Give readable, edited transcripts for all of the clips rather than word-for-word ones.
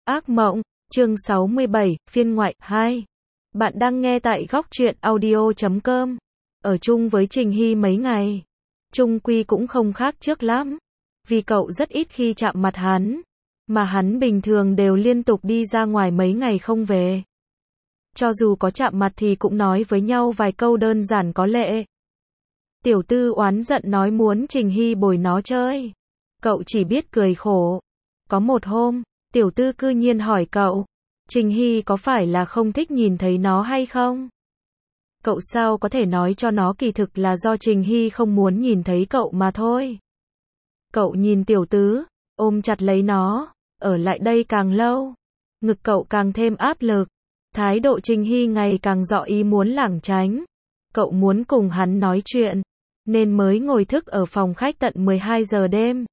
Ác mộng, chương 67, phiên ngoại 2. Bạn đang nghe tại góc truyện audio.com. Ở chung với Trình Hy mấy ngày, chung quy cũng không khác trước lắm. Vì cậu rất ít khi chạm mặt hắn, mà hắn bình thường đều liên tục đi ra ngoài mấy ngày không về. Cho dù có chạm mặt thì cũng nói với nhau vài câu đơn giản có lệ. Tiểu Tư oán giận nói muốn Trình Hy bồi nó chơi. Cậu chỉ biết cười khổ. Có một hôm, Tiểu Tư cư nhiên hỏi cậu, Trình Hy có phải là không thích nhìn thấy nó hay không? Cậu sao có thể nói cho nó kỳ thực là do Trình Hy không muốn nhìn thấy cậu mà thôi. Cậu nhìn Tiểu Tứ, ôm chặt lấy nó, ở lại đây càng lâu, ngực cậu càng thêm áp lực. Thái độ Trình Hy ngày càng rõ ý muốn lảng tránh. Cậu muốn cùng hắn nói chuyện, nên mới ngồi thức ở phòng khách tận 12 giờ đêm.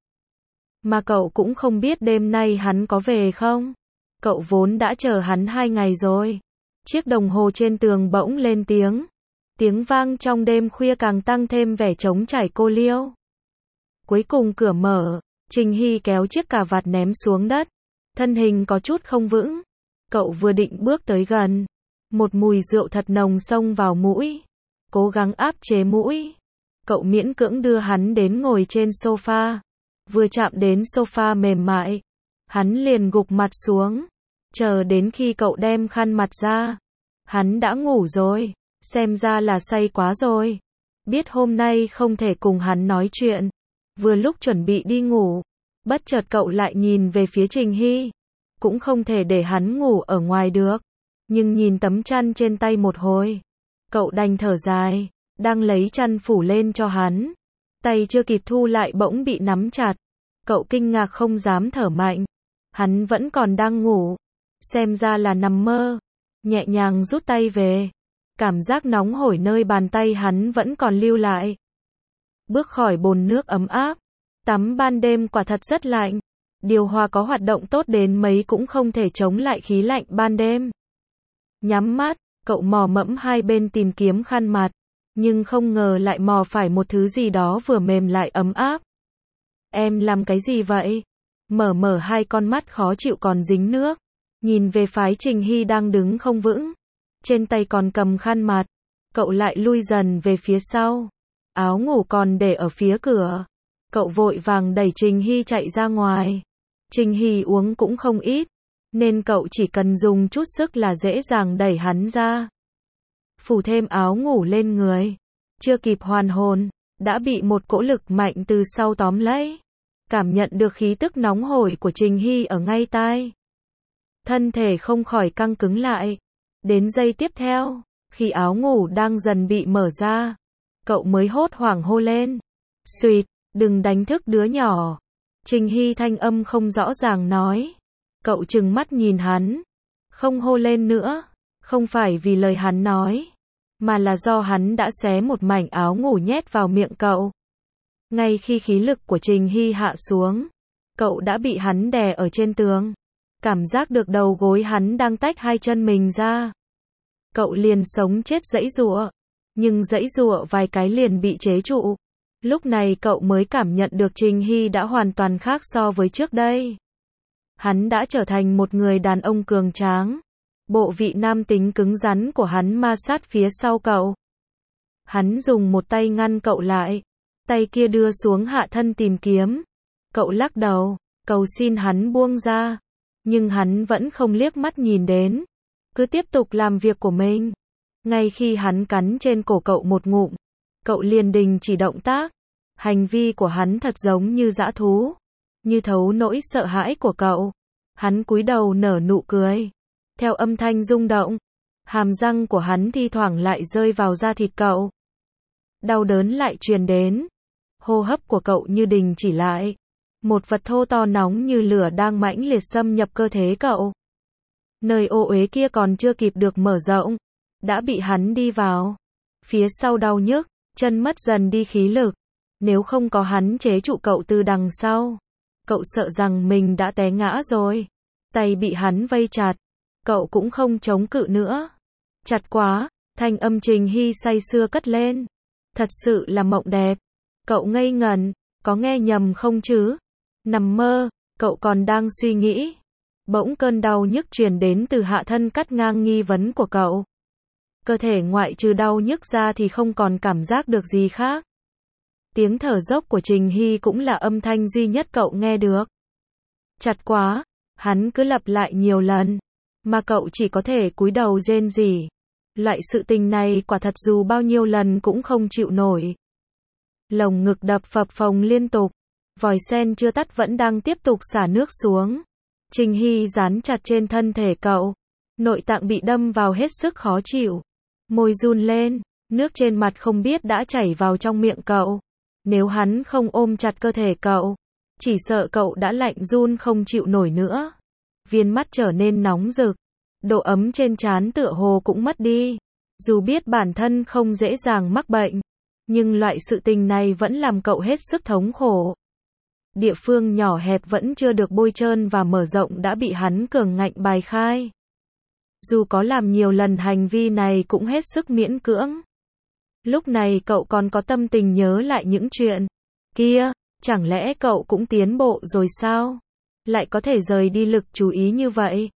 Mà cậu cũng không biết đêm nay hắn có về không. Cậu vốn đã chờ hắn 2 ngày rồi. Chiếc đồng hồ trên tường bỗng lên tiếng. Tiếng vang trong đêm khuya càng tăng thêm vẻ trống trải cô liêu. Cuối cùng cửa mở, Trình Hy kéo chiếc cà vạt ném xuống đất. Thân hình có chút không vững. Cậu vừa định bước tới gần, một mùi rượu thật nồng xông vào mũi. Cố gắng áp chế mũi, cậu miễn cưỡng đưa hắn đến ngồi trên sofa. Vừa chạm đến sofa mềm mại, hắn liền gục mặt xuống. Chờ đến khi cậu đem khăn mặt ra, hắn đã ngủ rồi, xem ra là say quá rồi. Biết hôm nay không thể cùng hắn nói chuyện, vừa lúc chuẩn bị đi ngủ, bất chợt cậu lại nhìn về phía Trình Hy. Cũng không thể để hắn ngủ ở ngoài được, nhưng nhìn tấm chăn trên tay một hồi, cậu đành thở dài, đang lấy chăn phủ lên cho hắn. Tay chưa kịp thu lại bỗng bị nắm chặt. Cậu kinh ngạc không dám thở mạnh. Hắn vẫn còn đang ngủ. Xem ra là nằm mơ. Nhẹ nhàng rút tay về. Cảm giác nóng hổi nơi bàn tay hắn vẫn còn lưu lại. Bước khỏi bồn nước ấm áp. Tắm ban đêm quả thật rất lạnh. Điều hòa có hoạt động tốt đến mấy cũng không thể chống lại khí lạnh ban đêm. Nhắm mắt, cậu mò mẫm hai bên tìm kiếm khăn mặt. Nhưng không ngờ lại mò phải một thứ gì đó vừa mềm lại ấm áp. Em làm cái gì vậy? Mở hai con mắt khó chịu còn dính nước. Nhìn về phái Trình Hy đang đứng không vững. Trên tay còn cầm khăn mặt. Cậu lại lui dần về phía sau. Áo ngủ còn để ở phía cửa. Cậu vội vàng đẩy Trình Hy chạy ra ngoài. Trình Hy uống cũng không ít, nên cậu chỉ cần dùng chút sức là dễ dàng đẩy hắn ra. Phủ thêm áo ngủ lên người. Chưa kịp hoàn hồn, đã bị một cỗ lực mạnh từ sau tóm lấy. Cảm nhận được khí tức nóng hổi của Trình Hy ở ngay tai. Thân thể không khỏi căng cứng lại. Đến giây tiếp theo, khi áo ngủ đang dần bị mở ra, cậu mới hốt hoảng hô lên. Xuyệt, đừng đánh thức đứa nhỏ. Trình Hy thanh âm không rõ ràng nói. Cậu trừng mắt nhìn hắn. Không hô lên nữa. Không phải vì lời hắn nói, mà là do hắn đã xé một mảnh áo ngủ nhét vào miệng cậu. Ngay khi khí lực của Trình Hy hạ xuống, cậu đã bị hắn đè ở trên tường. Cảm giác được đầu gối hắn đang tách hai chân mình ra. Cậu liền sống chết giãy giụa, nhưng giãy giụa vài cái liền bị chế trụ. Lúc này cậu mới cảm nhận được Trình Hy đã hoàn toàn khác so với trước đây. Hắn đã trở thành một người đàn ông cường tráng. Bộ vị nam tính cứng rắn của hắn ma sát phía sau cậu. Hắn dùng một tay ngăn cậu lại. Tay kia đưa xuống hạ thân tìm kiếm. Cậu lắc đầu, cầu xin hắn buông ra. Nhưng hắn vẫn không liếc mắt nhìn đến. Cứ tiếp tục làm việc của mình. Ngay khi hắn cắn trên cổ cậu một ngụm, cậu liền đình chỉ động tác. Hành vi của hắn thật giống như dã thú. Như thấu nỗi sợ hãi của cậu. Hắn cúi đầu nở nụ cười. Theo âm thanh rung động, hàm răng của hắn thi thoảng lại rơi vào da thịt cậu. Đau đớn lại truyền đến. Hô hấp của cậu như đình chỉ lại. Một vật thô to nóng như lửa đang mãnh liệt xâm nhập cơ thể cậu. Nơi ô uế kia còn chưa kịp được mở rộng, đã bị hắn đi vào. Phía sau đau nhức, chân mất dần đi khí lực. Nếu không có hắn chế trụ cậu từ đằng sau, cậu sợ rằng mình đã té ngã rồi. Tay bị hắn vây chặt. Cậu cũng không chống cự nữa. Chặt quá, thanh âm Trình Hy say sưa cất lên. Thật sự là mộng đẹp. Cậu ngây ngẩn, có nghe nhầm không chứ? Nằm mơ, cậu còn đang suy nghĩ. Bỗng cơn đau nhức truyền đến từ hạ thân cắt ngang nghi vấn của cậu. Cơ thể ngoại trừ đau nhức ra thì không còn cảm giác được gì khác. Tiếng thở dốc của Trình Hy cũng là âm thanh duy nhất cậu nghe được. Chặt quá, hắn cứ lặp lại nhiều lần, mà cậu chỉ có thể cúi đầu rên rỉ. Loại sự tình này quả thật dù bao nhiêu lần cũng không chịu nổi. Lồng ngực đập phập phồng liên tục, vòi sen chưa tắt vẫn đang tiếp tục xả nước xuống. Trình Hy dán chặt trên thân thể cậu, nội tạng bị đâm vào hết sức khó chịu. Môi run lên, nước trên mặt không biết đã chảy vào trong miệng cậu. Nếu hắn không ôm chặt cơ thể cậu, chỉ sợ cậu đã lạnh run không chịu nổi nữa. Viên mắt trở nên nóng rực, độ ấm trên trán tựa hồ cũng mất đi. Dù biết bản thân không dễ dàng mắc bệnh, nhưng loại sự tình này vẫn làm cậu hết sức thống khổ. Địa phương nhỏ hẹp vẫn chưa được bôi trơn và mở rộng đã bị hắn cường ngạnh bài khai. Dù có làm nhiều lần hành vi này cũng hết sức miễn cưỡng. Lúc này cậu còn có tâm tình nhớ lại những chuyện kia, chẳng lẽ cậu cũng tiến bộ rồi sao? Lại có thể rời đi lực chú ý như vậy?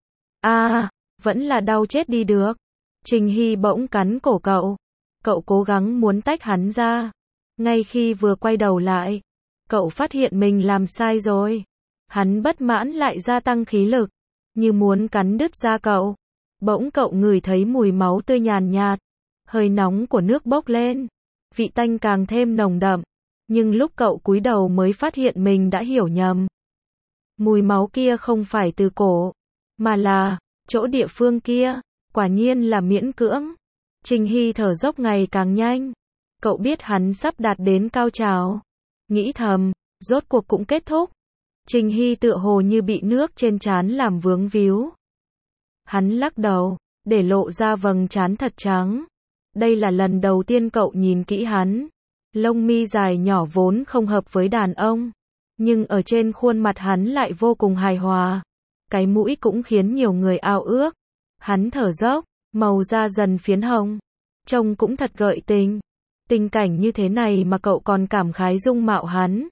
Vẫn là đau chết đi được. Trình Hy bỗng cắn cổ cậu. Cậu cố gắng muốn tách hắn ra. Ngay khi vừa quay đầu lại, cậu phát hiện mình làm sai rồi. Hắn bất mãn lại gia tăng khí lực, như muốn cắn đứt da cậu. Bỗng cậu ngửi thấy mùi máu tươi nhàn nhạt. Hơi nóng của nước bốc lên. Vị tanh càng thêm nồng đậm. Nhưng lúc cậu cúi đầu mới phát hiện mình đã hiểu nhầm. Mùi máu kia không phải từ cổ, mà là chỗ địa phương kia. Quả nhiên là miễn cưỡng. Trình Hy thở dốc ngày càng nhanh. Cậu biết hắn sắp đạt đến cao trào. Nghĩ thầm, rốt cuộc cũng kết thúc. Trình Hy tựa hồ như bị nước trên trán làm vướng víu. Hắn lắc đầu, để lộ ra vầng trán thật trắng. Đây là lần đầu tiên cậu nhìn kỹ hắn. Lông mi dài nhỏ vốn không hợp với đàn ông, nhưng ở trên khuôn mặt hắn lại vô cùng hài hòa. Cái mũi cũng khiến nhiều người ao ước. Hắn thở dốc, màu da dần phiến hồng. Trông cũng thật gợi tình. Tình cảnh như thế này mà cậu còn cảm khái dung mạo hắn.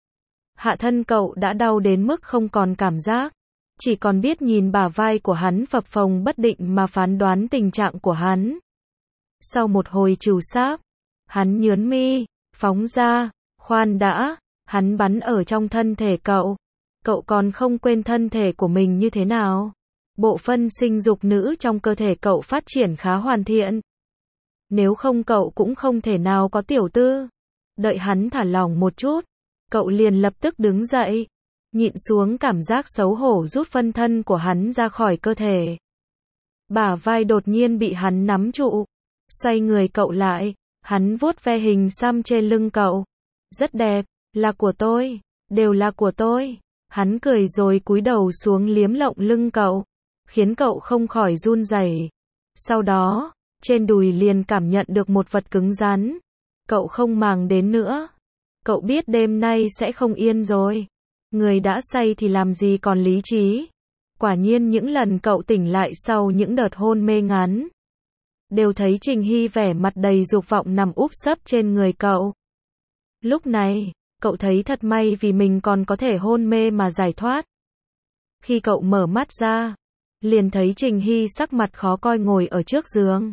Hạ thân cậu đã đau đến mức không còn cảm giác. Chỉ còn biết nhìn bả vai của hắn phập phồng bất định mà phán đoán tình trạng của hắn. Sau một hồi trừu sáp, hắn nhướn mi, phóng ra, khoan đã, hắn bắn ở trong thân thể cậu. Cậu còn không quên thân thể của mình như thế nào. Bộ phân sinh dục nữ trong cơ thể cậu phát triển khá hoàn thiện. Nếu không cậu cũng không thể nào có tiểu tư. Đợi hắn thả lỏng một chút, cậu liền lập tức đứng dậy, nhịn xuống cảm giác xấu hổ rút phân thân của hắn ra khỏi cơ thể. Bả vai đột nhiên bị hắn nắm trụ. Xoay người cậu lại, hắn vuốt ve hình xăm trên lưng cậu. Rất đẹp, là của tôi, đều là của tôi. Hắn cười rồi cúi đầu xuống liếm lộng lưng cậu, khiến cậu không khỏi run rẩy. Sau đó, trên đùi liền cảm nhận được một vật cứng rắn. Cậu không màng đến nữa. Cậu biết đêm nay sẽ không yên rồi. Người đã say thì làm gì còn lý trí. Quả nhiên những lần cậu tỉnh lại sau những đợt hôn mê ngắn, đều thấy Trình Hy vẻ mặt đầy dục vọng nằm úp sấp trên người cậu. Lúc này, cậu thấy thật may vì mình còn có thể hôn mê mà giải thoát. Khi cậu mở mắt ra, liền thấy Trình Hy sắc mặt khó coi ngồi ở trước giường.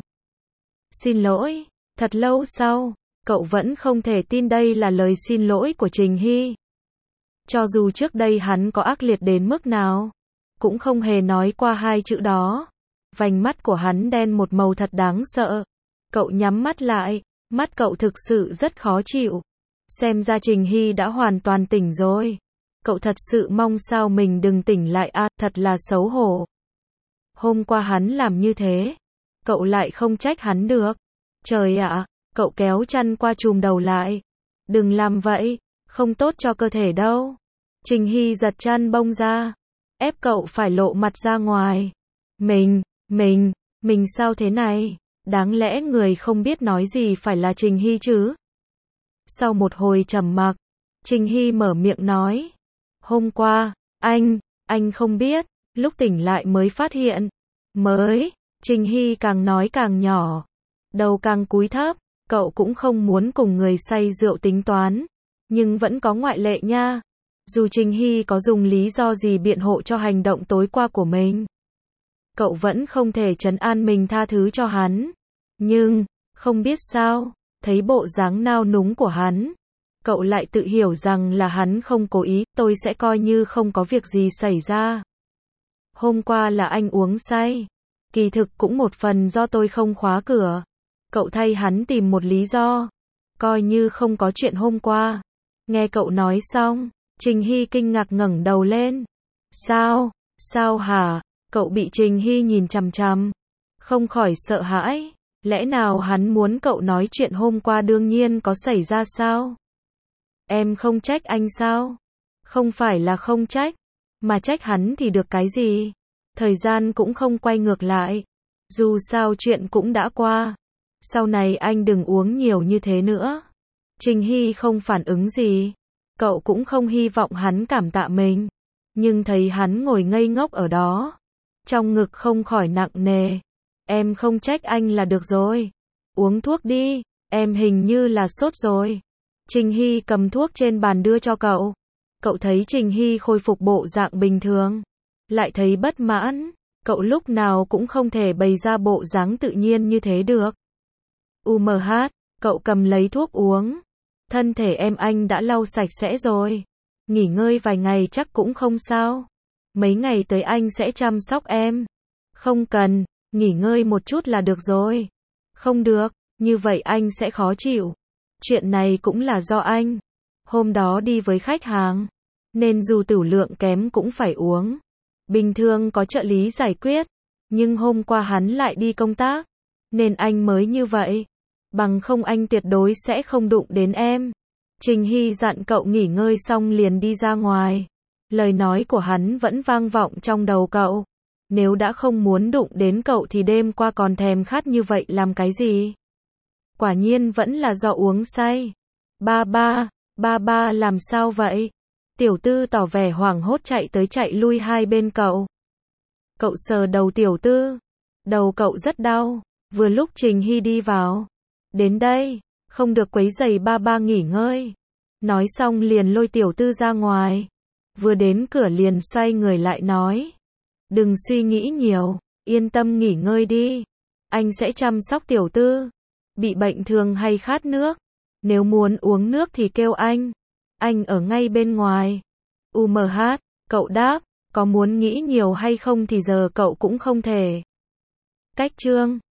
Xin lỗi, thật lâu sau, cậu vẫn không thể tin đây là lời xin lỗi của Trình Hy. Cho dù trước đây hắn có ác liệt đến mức nào, cũng không hề nói qua hai chữ đó. Vành mắt của hắn đen một màu thật đáng sợ. Cậu nhắm mắt lại, mắt cậu thực sự rất khó chịu. Xem ra Trình Hy đã hoàn toàn tỉnh rồi. Cậu thật sự mong sao mình đừng tỉnh lại thật là xấu hổ. Hôm qua hắn làm như thế, cậu lại không trách hắn được. Trời ạ, cậu kéo chăn qua chùm đầu lại. Đừng làm vậy, không tốt cho cơ thể đâu. Trình Hy giật chăn bông ra, ép cậu phải lộ mặt ra ngoài. Mình sao thế này? Đáng lẽ người không biết nói gì phải là Trình Hy chứ? Sau một hồi trầm mặc, Trình Hy mở miệng nói. Hôm qua, anh không biết, lúc tỉnh lại mới phát hiện. Trình Hy càng nói càng nhỏ, đầu càng cúi thấp, cậu cũng không muốn cùng người say rượu tính toán, nhưng vẫn có ngoại lệ nha. Dù Trình Hy có dùng lý do gì biện hộ cho hành động tối qua của mình, cậu vẫn không thể trấn an mình tha thứ cho hắn. Nhưng, không biết sao, thấy bộ dáng nao núng của hắn, cậu lại tự hiểu rằng là hắn không cố ý, tôi sẽ coi như không có việc gì xảy ra. Hôm qua là anh uống say. Kỳ thực cũng một phần do tôi không khóa cửa. Cậu thay hắn tìm một lý do. Coi như không có chuyện hôm qua. Nghe cậu nói xong, Trình Hy kinh ngạc ngẩng đầu lên. Sao? Sao hả? Cậu bị Trình Hy nhìn chằm chằm. Không khỏi sợ hãi. Lẽ nào hắn muốn cậu nói chuyện hôm qua đương nhiên có xảy ra sao? Em không trách anh sao? Không phải là không trách, mà trách hắn thì được cái gì? Thời gian cũng không quay ngược lại. Dù sao chuyện cũng đã qua. Sau này anh đừng uống nhiều như thế nữa. Trình Hy không phản ứng gì. Cậu cũng không hy vọng hắn cảm tạ mình. Nhưng thấy hắn ngồi ngây ngốc ở đó, trong ngực không khỏi nặng nề. Em không trách anh là được rồi. Uống thuốc đi, em hình như là sốt rồi. Trình Hy cầm thuốc trên bàn đưa cho cậu. Cậu thấy Trình Hy khôi phục bộ dạng bình thường, lại thấy bất mãn. Cậu lúc nào cũng không thể bày ra bộ dáng tự nhiên như thế được. Cậu cầm lấy thuốc uống. Thân thể em anh đã lau sạch sẽ rồi. Nghỉ ngơi vài ngày chắc cũng không sao. Mấy ngày tới anh sẽ chăm sóc em. Không cần, nghỉ ngơi một chút là được rồi. Không được, như vậy anh sẽ khó chịu. Chuyện này cũng là do anh. Hôm đó đi với khách hàng, nên dù tửu lượng kém cũng phải uống. Bình thường có trợ lý giải quyết, nhưng hôm qua hắn lại đi công tác, nên anh mới như vậy. Bằng không anh tuyệt đối sẽ không đụng đến em. Trình Hy dặn cậu nghỉ ngơi xong liền đi ra ngoài. Lời nói của hắn vẫn vang vọng trong đầu cậu. Nếu đã không muốn đụng đến cậu thì đêm qua còn thèm khát như vậy làm cái gì? Quả nhiên vẫn là do uống say. Ba ba làm sao vậy? Tiểu Tư tỏ vẻ hoảng hốt chạy tới chạy lui hai bên cậu. Cậu sờ đầu Tiểu Tư. Đầu cậu rất đau. Vừa lúc Trình Hy đi vào. Đến đây, không được quấy rầy ba nghỉ ngơi. Nói xong liền lôi Tiểu Tư ra ngoài. Vừa đến cửa liền xoay người lại nói. Đừng suy nghĩ nhiều, yên tâm nghỉ ngơi đi. Anh sẽ chăm sóc Tiểu Tư. Bị bệnh thường hay khát nước. Nếu muốn uống nước thì kêu anh ở ngay bên ngoài. Cậu đáp, có muốn nghĩ nhiều hay không thì giờ cậu cũng không thể. Cách chương